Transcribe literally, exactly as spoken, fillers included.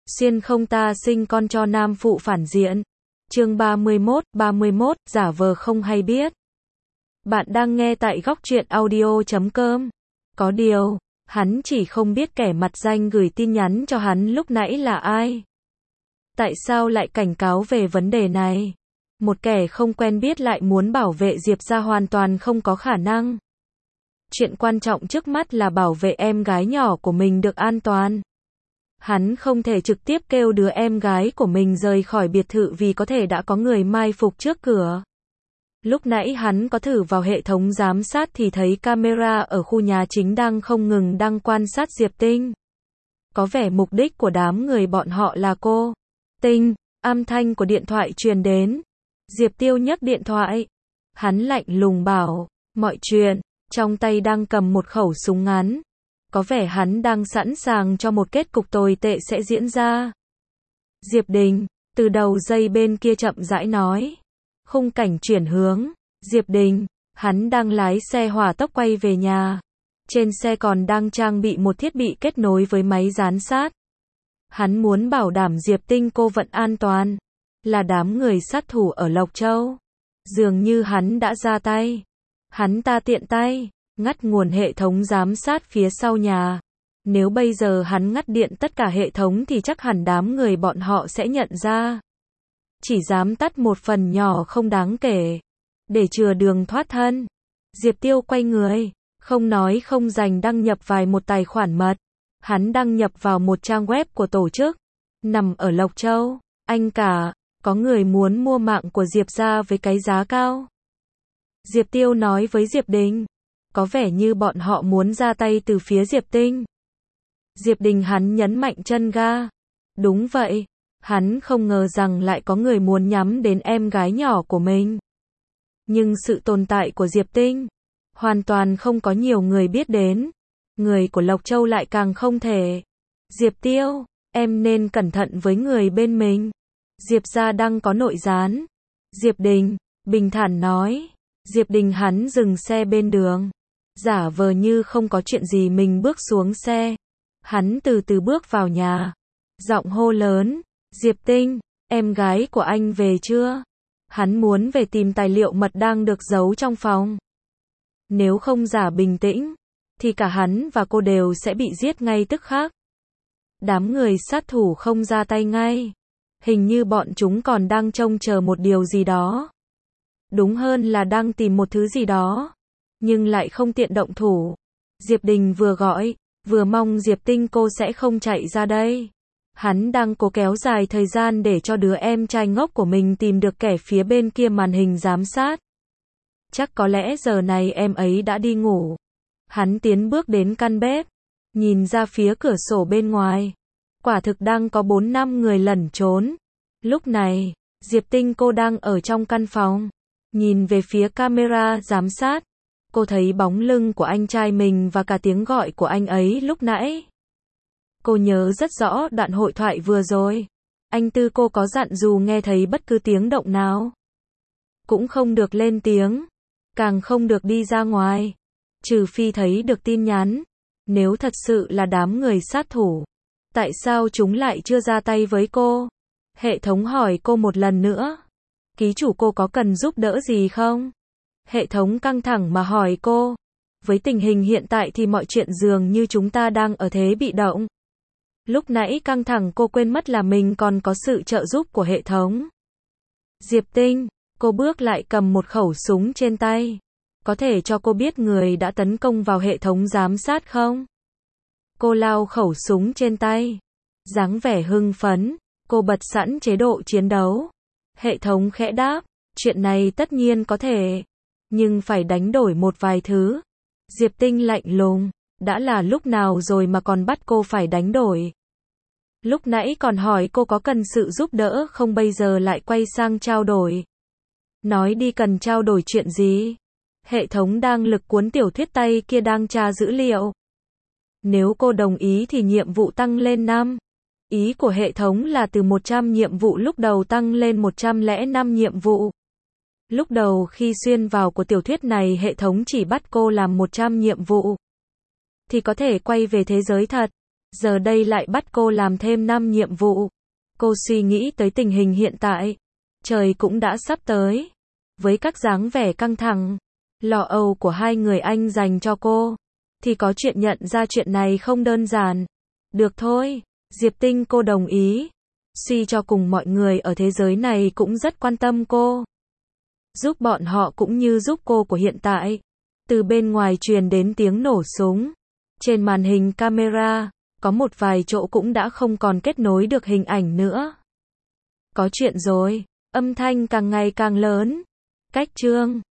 Xuyên không ta sinh con cho nam phụ phản diện. Chương ba mươi mốt, ba mươi mốt, giả vờ không hay biết. Bạn đang nghe tại góc truyện audio chấm com. Có điều, hắn chỉ không biết kẻ mặt danh gửi tin nhắn cho hắn lúc nãy là ai. Tại sao lại cảnh cáo về vấn đề này? Một kẻ không quen biết lại muốn bảo vệ Diệp gia hoàn toàn không có khả năng. Chuyện quan trọng trước mắt là bảo vệ em gái nhỏ của mình được an toàn. Hắn không thể trực tiếp kêu đứa em gái của mình rời khỏi biệt thự vì có thể đã có người mai phục trước cửa. Lúc nãy hắn có thử vào hệ thống giám sát thì thấy camera ở khu nhà chính đang không ngừng đang quan sát Diệp Tinh. Có vẻ mục đích của đám người bọn họ là cô. Tinh, âm thanh của điện thoại truyền đến. Diệp Tiêu nhấc điện thoại. Hắn lạnh lùng bảo, mọi chuyện, trong tay đang cầm một khẩu súng ngắn. Có vẻ hắn đang sẵn sàng cho một kết cục tồi tệ sẽ diễn ra. Diệp Đình, từ đầu dây bên kia chậm rãi nói. Khung cảnh chuyển hướng. Diệp Đình, hắn đang lái xe hỏa tốc quay về nhà. Trên xe còn đang trang bị một thiết bị kết nối với máy giám sát. Hắn muốn bảo đảm Diệp Tinh cô vẫn an toàn. Là đám người sát thủ ở Lộc Châu. Dường như hắn đã ra tay. Hắn ta tiện tay ngắt nguồn hệ thống giám sát phía sau nhà. Nếu bây giờ hắn ngắt điện tất cả hệ thống thì chắc hẳn đám người bọn họ sẽ nhận ra. Chỉ dám tắt một phần nhỏ không đáng kể. Để chừa đường thoát thân. Diệp Tiêu quay người. Không nói không dành đăng nhập vài một tài khoản mật. Hắn đăng nhập vào một trang web của tổ chức. Nằm ở Lộc Châu. Anh cả, có người muốn mua mạng của Diệp gia với cái giá cao. Diệp Tiêu nói với Diệp Đình. Có vẻ như bọn họ muốn ra tay từ phía Diệp Tinh. Diệp Đình hắn nhấn mạnh chân ga. Đúng vậy. Hắn không ngờ rằng lại có người muốn nhắm đến em gái nhỏ của mình. Nhưng sự tồn tại của Diệp Tinh hoàn toàn không có nhiều người biết đến. Người của Lộc Châu lại càng không thể. Diệp Tiêu, em nên cẩn thận với người bên mình. Diệp gia đang có nội gián. Diệp Đình, bình thản nói. Diệp Đình hắn dừng xe bên đường. Giả vờ như không có chuyện gì mình bước xuống xe. Hắn từ từ bước vào nhà. Giọng hô lớn. Diệp Tinh, em gái của anh về chưa? Hắn muốn về tìm tài liệu mật đang được giấu trong phòng. Nếu không giả bình tĩnh, thì cả hắn và cô đều sẽ bị giết ngay tức khắc. Đám người sát thủ không ra tay ngay. Hình như bọn chúng còn đang trông chờ một điều gì đó. Đúng hơn là đang tìm một thứ gì đó. Nhưng lại không tiện động thủ. Diệp Đình vừa gọi, vừa mong Diệp Tinh cô sẽ không chạy ra đây. Hắn đang cố kéo dài thời gian để cho đứa em trai ngốc của mình tìm được kẻ phía bên kia màn hình giám sát. Chắc có lẽ giờ này em ấy đã đi ngủ. Hắn tiến bước đến căn bếp. Nhìn ra phía cửa sổ bên ngoài. Quả thực đang có bốn năm người lẩn trốn. Lúc này, Diệp Tinh cô đang ở trong căn phòng. Nhìn về phía camera giám sát. Cô thấy bóng lưng của anh trai mình và cả tiếng gọi của anh ấy lúc nãy. Cô nhớ rất rõ đoạn hội thoại vừa rồi. Anh Tư cô có dặn dù nghe thấy bất cứ tiếng động nào. Cũng không được lên tiếng. Càng không được đi ra ngoài. Trừ phi thấy được tin nhắn. Nếu thật sự là đám người sát thủ. Tại sao chúng lại chưa ra tay với cô? Hệ thống hỏi cô một lần nữa. Ký chủ cô có cần giúp đỡ gì không? Hệ thống căng thẳng mà hỏi cô. Với tình hình hiện tại thì mọi chuyện dường như chúng ta đang ở thế bị động. Lúc nãy căng thẳng cô quên mất là mình còn có sự trợ giúp của hệ thống. Diệp Tinh, cô bước lại cầm một khẩu súng trên tay. Có thể cho cô biết người đã tấn công vào hệ thống giám sát không? Cô lao khẩu súng trên tay. Dáng vẻ hưng phấn, cô bật sẵn chế độ chiến đấu. Hệ thống khẽ đáp, chuyện này tất nhiên có thể. Nhưng phải đánh đổi một vài thứ. Diệp Tinh lạnh lùng, đã là lúc nào rồi mà còn bắt cô phải đánh đổi. Lúc nãy còn hỏi cô có cần sự giúp đỡ không, bây giờ lại quay sang trao đổi. Nói đi, cần trao đổi chuyện gì? Hệ thống đang lực cuốn tiểu thuyết tay kia đang tra dữ liệu. Nếu cô đồng ý thì nhiệm vụ tăng lên năm. Ý của hệ thống là từ một trăm nhiệm vụ lúc đầu tăng lên một trăm lẻ năm nhiệm vụ. Lúc đầu khi xuyên vào của tiểu thuyết này hệ thống chỉ bắt cô làm một trăm nhiệm vụ. Thì có thể quay về thế giới thật. Giờ đây lại bắt cô làm thêm năm nhiệm vụ. Cô suy nghĩ tới tình hình hiện tại. Trời cũng đã sắp tới. Với các dáng vẻ căng thẳng, lo âu của hai người anh dành cho cô, thì có chuyện nhận ra chuyện này không đơn giản. Được thôi, Diệp Tinh cô đồng ý. Suy cho cùng mọi người ở thế giới này cũng rất quan tâm cô. Giúp bọn họ cũng như giúp cô của hiện tại. Từ bên ngoài truyền đến tiếng nổ súng. Trên màn hình camera, có một vài chỗ cũng đã không còn kết nối được hình ảnh nữa. Có chuyện rồi, âm thanh càng ngày càng lớn. Cách chương